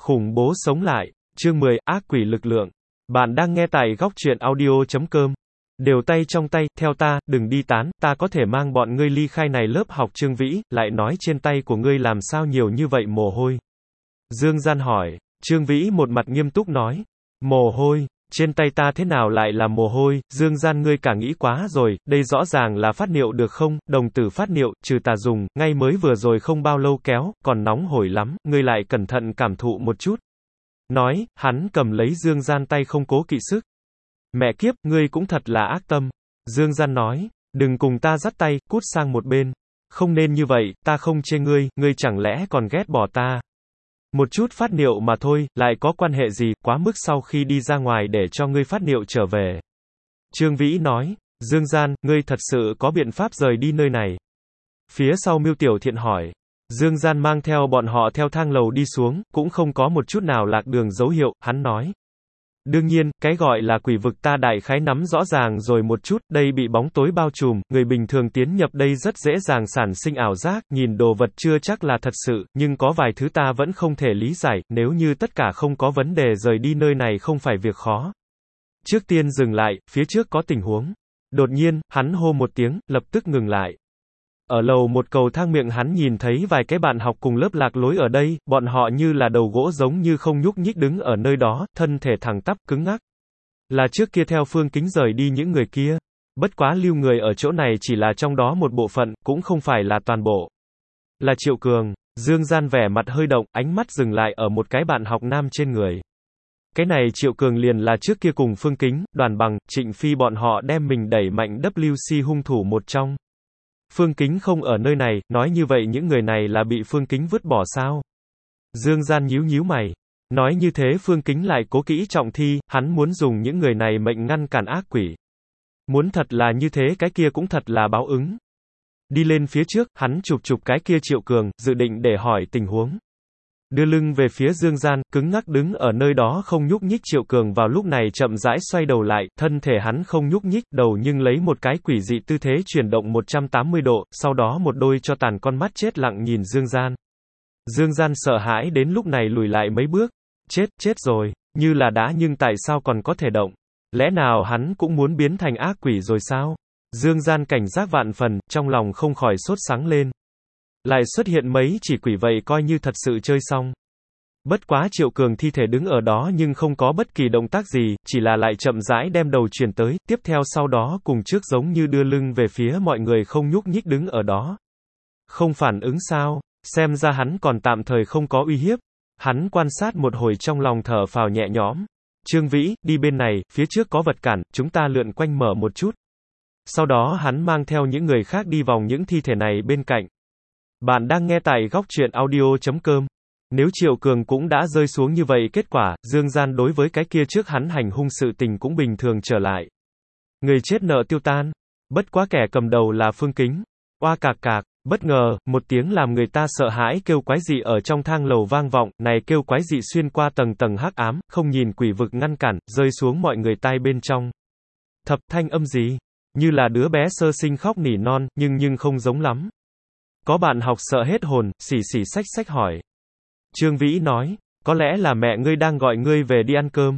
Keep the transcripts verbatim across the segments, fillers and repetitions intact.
Khủng bố sống lại. Chương mười, ác quỷ lực lượng. Bạn đang nghe tại góc truyện audio chấm com. Đều tay trong tay, theo ta, đừng đi tán, ta có thể mang bọn ngươi ly khai này lớp học. Trương Vĩ, lại nói trên tay của ngươi làm sao nhiều như vậy mồ hôi? Dương Gian hỏi. Trương Vĩ một mặt nghiêm túc nói. Mồ hôi? Trên tay ta thế nào lại là mồ hôi? Dương Gian, ngươi cả nghĩ quá rồi, đây rõ ràng là phát niệu được không? Đồng tử phát niệu, trừ tà dùng, ngay mới vừa rồi không bao lâu kéo, còn nóng hổi lắm, ngươi lại cẩn thận cảm thụ một chút. Nói, hắn cầm lấy Dương Gian tay không cố kỵ sức. Mẹ kiếp, ngươi cũng thật là ác tâm. Dương Gian nói, đừng cùng ta dắt tay, cút sang một bên. Không nên như vậy, ta không chê ngươi, ngươi chẳng lẽ còn ghét bỏ ta? Một chút phát niệu mà thôi, lại có quan hệ gì, quá mức sau khi đi ra ngoài để cho ngươi phát niệu trở về. Trương Vĩ nói, Dương Gian, ngươi thật sự có biện pháp rời đi nơi này. Phía sau Mưu Tiểu Thiện hỏi. Dương Gian mang theo bọn họ theo thang lầu đi xuống, cũng không có một chút nào lạc đường dấu hiệu, hắn nói. Đương nhiên, cái gọi là quỷ vực ta đại khái nắm rõ ràng rồi một chút, đây bị bóng tối bao trùm, người bình thường tiến nhập đây rất dễ dàng sản sinh ảo giác, nhìn đồ vật chưa chắc là thật sự, nhưng có vài thứ ta vẫn không thể lý giải, nếu như tất cả không có vấn đề rời đi nơi này không phải việc khó. Trước tiên dừng lại, phía trước có tình huống. Đột nhiên, hắn hô một tiếng, lập tức ngừng lại. Ở lầu một cầu thang miệng hắn nhìn thấy vài cái bạn học cùng lớp lạc lối ở đây, bọn họ như là đầu gỗ giống như không nhúc nhích đứng ở nơi đó, thân thể thẳng tắp, cứng ngắc. Là trước kia theo Phương Kính rời đi những người kia. Bất quá lưu người ở chỗ này chỉ là trong đó một bộ phận, cũng không phải là toàn bộ. Là Triệu Cường. Dương Gian vẻ mặt hơi động, ánh mắt dừng lại ở một cái bạn học nam trên người. Cái này Triệu Cường liền là trước kia cùng Phương Kính, Đoàn Bằng, Trịnh Phi bọn họ đem mình đẩy mạnh W C hung thủ một trong. Phương Kính không ở nơi này, nói như vậy những người này là bị Phương Kính vứt bỏ sao? Dương Gian nhíu nhíu mày. Nói như thế Phương Kính lại cố kỹ trọng thi, hắn muốn dùng những người này mệnh ngăn cản ác quỷ. Muốn thật là như thế cái kia cũng thật là báo ứng. Đi lên phía trước, hắn chụp chụp cái kia Triệu Cường, dự định để hỏi tình huống. Đưa lưng về phía Dương Gian, cứng ngắc đứng ở nơi đó không nhúc nhích. Triệu Cường vào lúc này chậm rãi xoay đầu lại, thân thể hắn không nhúc nhích, đầu nhưng lấy một cái quỷ dị tư thế chuyển động một trăm tám mươi độ, sau đó một đôi cho tàn con mắt chết lặng nhìn Dương Gian. Dương Gian sợ hãi đến lúc này lùi lại mấy bước. Chết, chết rồi, như là đã nhưng tại sao còn có thể động? Lẽ nào hắn cũng muốn biến thành ác quỷ rồi sao? Dương Gian cảnh giác vạn phần, trong lòng không khỏi sốt sắng lên. Lại xuất hiện mấy chỉ quỷ vậy coi như thật sự chơi xong. Bất quá Triệu Cường thi thể đứng ở đó nhưng không có bất kỳ động tác gì, chỉ là lại chậm rãi đem đầu chuyển tới, tiếp theo sau đó cùng trước giống như đưa lưng về phía mọi người không nhúc nhích đứng ở đó. Không phản ứng sao, xem ra hắn còn tạm thời không có uy hiếp. Hắn quan sát một hồi trong lòng thở phào nhẹ nhõm. Trương Vĩ, đi bên này, phía trước có vật cản, chúng ta lượn quanh mở một chút. Sau đó hắn mang theo những người khác đi vòng những thi thể này bên cạnh. Bạn đang nghe tại góc truyện audio chấm com. Nếu Triệu Cường cũng đã rơi xuống như vậy kết quả, Dương Gian đối với cái kia trước hắn hành hung sự tình cũng bình thường trở lại. Người chết nợ tiêu tan. Bất quá kẻ cầm đầu là Phương Kính. Oa cạc cạc, bất ngờ, một tiếng làm người ta sợ hãi kêu quái dị ở trong thang lầu vang vọng, này kêu quái dị xuyên qua tầng tầng hắc ám, không nhìn quỷ vực ngăn cản, rơi xuống mọi người tai bên trong. Thập thanh âm gì? Như là đứa bé sơ sinh khóc nỉ non, nhưng nhưng không giống lắm. Có bạn học sợ hết hồn, xỉ xỉ xách xách hỏi. Trương Vĩ nói, có lẽ là mẹ ngươi đang gọi ngươi về đi ăn cơm.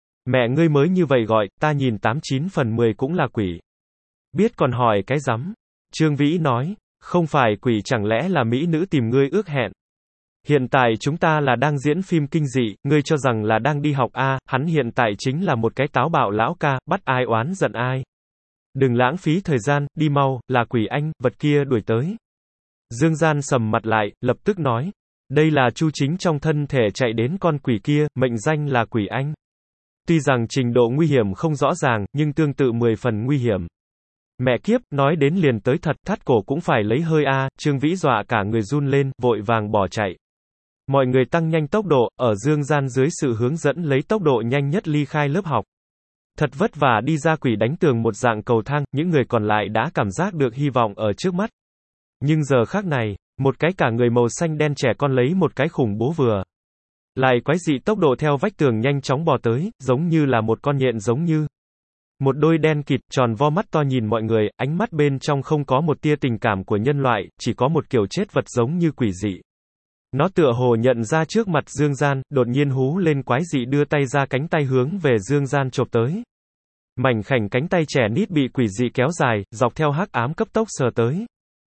Mẹ ngươi mới như vậy gọi, ta nhìn tám chín phần mười cũng là quỷ. Biết còn hỏi cái rắm. Trương Vĩ nói, không phải quỷ chẳng lẽ là mỹ nữ tìm ngươi ước hẹn. Hiện tại chúng ta là đang diễn phim kinh dị, ngươi cho rằng là đang đi học a, hắn hiện tại chính là một cái táo bạo lão ca, bắt ai oán giận ai. Đừng lãng phí thời gian, đi mau, là quỷ anh, vật kia đuổi tới. Dương Gian sầm mặt lại, lập tức nói. Đây là Chu Chính trong thân thể chạy đến con quỷ kia, mệnh danh là quỷ anh. Tuy rằng trình độ nguy hiểm không rõ ràng, nhưng tương tự mười phần nguy hiểm. Mẹ kiếp, nói đến liền tới thật, thắt cổ cũng phải lấy hơi a. Trương Vĩ dọa cả người run lên, vội vàng bỏ chạy. Mọi người tăng nhanh tốc độ, ở Dương Gian dưới sự hướng dẫn lấy tốc độ nhanh nhất ly khai lớp học. Thật vất vả đi ra quỷ đánh tường một dạng cầu thang, những người còn lại đã cảm giác được hy vọng ở trước mắt. Nhưng giờ khác này, một cái cả người màu xanh đen trẻ con lấy một cái khủng bố vừa. Lại quái dị tốc độ theo vách tường nhanh chóng bò tới, giống như là một con nhện giống như. Một đôi đen kịt, tròn vo mắt to nhìn mọi người, ánh mắt bên trong không có một tia tình cảm của nhân loại, chỉ có một kiểu chết vật giống như quỷ dị. Nó tựa hồ nhận ra trước mặt Dương Gian, đột nhiên hú lên quái dị đưa tay ra cánh tay hướng về Dương Gian chộp tới. Mảnh khảnh cánh tay trẻ nít bị quỷ dị kéo dài, dọc theo hắc ám cấp tốc sờ tới.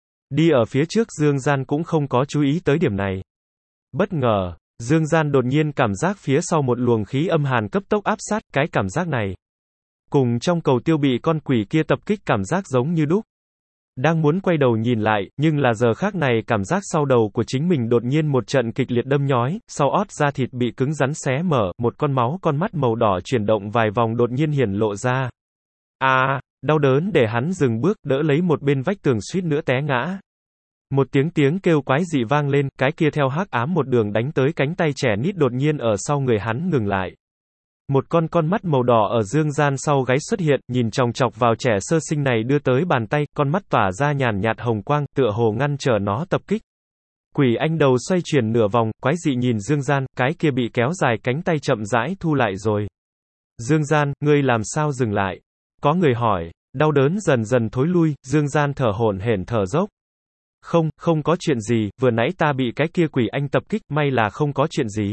Đi ở phía trước Dương Gian cũng không có chú ý tới điểm này. Bất ngờ, Dương Gian đột nhiên cảm giác phía sau một luồng khí âm hàn cấp tốc áp sát, cái cảm giác này cùng trong cầu tiêu bị con quỷ kia tập kích cảm giác giống như đúc. Đang muốn quay đầu nhìn lại, nhưng là giờ khác này cảm giác sau đầu của chính mình đột nhiên một trận kịch liệt đâm nhói, sau ót da thịt bị cứng rắn xé mở, một con máu con mắt màu đỏ chuyển động vài vòng đột nhiên hiển lộ ra. À, đau đớn để hắn dừng bước, đỡ lấy một bên vách tường suýt nữa té ngã. Một tiếng tiếng kêu quái dị vang lên, cái kia theo hắc ám một đường đánh tới cánh tay trẻ nít đột nhiên ở sau người hắn ngừng lại. Một con con mắt màu đỏ ở Dương Gian sau gáy xuất hiện, nhìn chòng chọc vào trẻ sơ sinh này đưa tới bàn tay, con mắt tỏa ra nhàn nhạt hồng quang, tựa hồ ngăn trở nó tập kích. Quỷ anh đầu xoay chuyển nửa vòng, quái dị nhìn Dương Gian, cái kia bị kéo dài cánh tay chậm rãi thu lại rồi. Dương Gian, ngươi làm sao dừng lại? Có người hỏi, đau đớn dần dần thối lui, Dương Gian thở hổn hển thở dốc. Không, không có chuyện gì, vừa nãy ta bị cái kia quỷ anh tập kích, may là không có chuyện gì.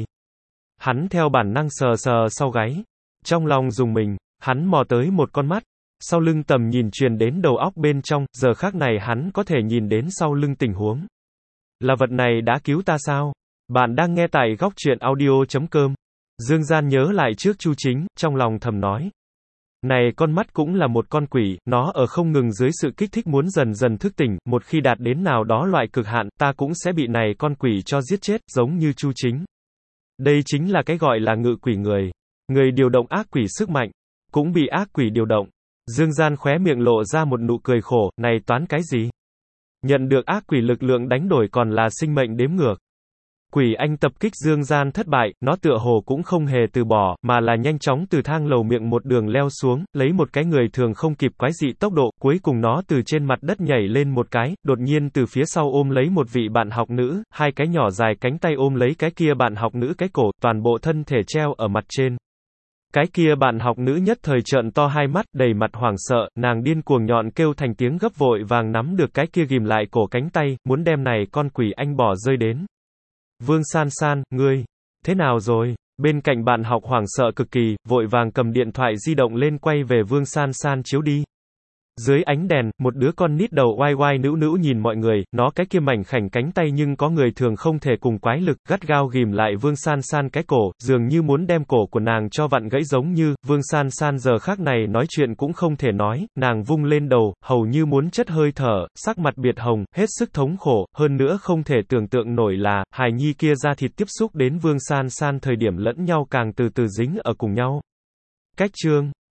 Hắn theo bản năng sờ sờ sau gáy. Trong lòng dùng mình, hắn mò tới một con mắt. Sau lưng tầm nhìn truyền đến đầu óc bên trong, giờ khác này hắn có thể nhìn đến sau lưng tình huống. Là vật này đã cứu ta sao? Bạn đang nghe tại góc truyện audio chấm com. Dương Gian nhớ lại trước Chu Chính, trong lòng thầm nói. Này con mắt cũng là một con quỷ, nó ở không ngừng dưới sự kích thích muốn dần dần thức tỉnh, một khi đạt đến nào đó loại cực hạn, ta cũng sẽ bị này con quỷ cho giết chết, giống như Chu Chính. Đây chính là cái gọi là ngự quỷ người. Người điều động ác quỷ sức mạnh, cũng bị ác quỷ điều động. Dương Gian khóe miệng lộ ra một nụ cười khổ, này toán cái gì? Nhận được ác quỷ lực lượng đánh đổi còn là sinh mệnh đếm ngược. Quỷ anh tập kích Dương Gian thất bại, nó tựa hồ cũng không hề từ bỏ, mà là nhanh chóng từ thang lầu miệng một đường leo xuống, lấy một cái người thường không kịp quái dị tốc độ, cuối cùng nó từ trên mặt đất nhảy lên một cái, đột nhiên từ phía sau ôm lấy một vị bạn học nữ, hai cái nhỏ dài cánh tay ôm lấy cái kia bạn học nữ cái cổ, toàn bộ thân thể treo ở mặt trên. Cái kia bạn học nữ nhất thời trợn to hai mắt, đầy mặt hoảng sợ, nàng điên cuồng nhọn kêu thành tiếng gấp vội vàng nắm được cái kia ghim lại cổ cánh tay, muốn đem này con quỷ anh bỏ rơi đến. Vương San San, ngươi, thế nào rồi? Bên cạnh bạn học hoảng sợ cực kỳ, vội vàng cầm điện thoại di động lên quay về Vương San San chiếu đi. Dưới ánh đèn, một đứa con nít đầu oai oai nữu nữu nhìn mọi người, nó cái kia mảnh khảnh cánh tay nhưng có người thường không thể cùng quái lực, gắt gao ghim lại Vương San San cái cổ, dường như muốn đem cổ của nàng cho vặn gãy giống như, Vương San San giờ khác này nói chuyện cũng không thể nói, nàng vung lên đầu, hầu như muốn chất hơi thở, sắc mặt biệt hồng, hết sức thống khổ, hơn nữa không thể tưởng tượng nổi là, hài nhi kia da thịt tiếp xúc đến Vương San San thời điểm lẫn nhau càng từ từ dính ở cùng nhau. Cách chương